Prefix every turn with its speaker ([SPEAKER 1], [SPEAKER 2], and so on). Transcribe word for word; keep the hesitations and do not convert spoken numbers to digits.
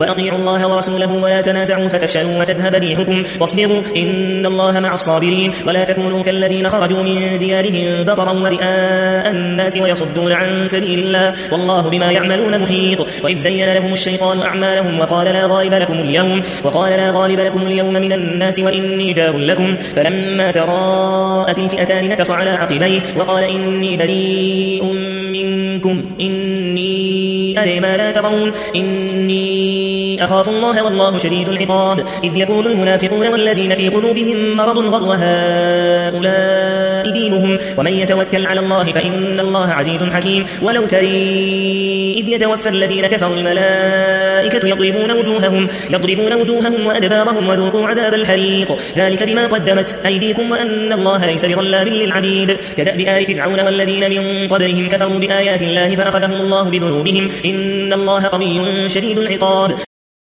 [SPEAKER 1] وأطيعوا الله ورسوله ولا تنازعوا فتفشلوا وتذهب ريحكم واصبروا إن الله مع الصابرين. ولا تكونوا كالذين خرجوا من ديارهم بطرا ورئاء الناس ويصدون عن سبيل الله والله بما يعملون محيط. وإذ زين لهم الشيطان أعمالهم وقال لا غالب لكم اليوم وقال لا غالب لكم اليوم من الناس وإني جار لكم فلما تراءت الفئتان نكص على عقبيه وقال إني بريء منكم إني أرى ما لا ترون إني أخاف الله والله شديد العقاب. إذ يقول المنافقون والذين في قلوبهم مرض غر هؤلاء دينهم ومن يتوكل على الله فإن الله عزيز حكيم. ولو تري إذ يتوفى الذين كفروا الملائكة يضربون وجوههم, يضربون وجوههم وأدبارهم وذوقوا عذاب الحريق ذلك بما قدمت أيديكم وأن الله ليس بظلام للعبيد. كدأب آل فرعون والذين من قبلهم كفروا بآيات الله فأخذهم الله بذنوبهم إن الله قوي شديد العقاب.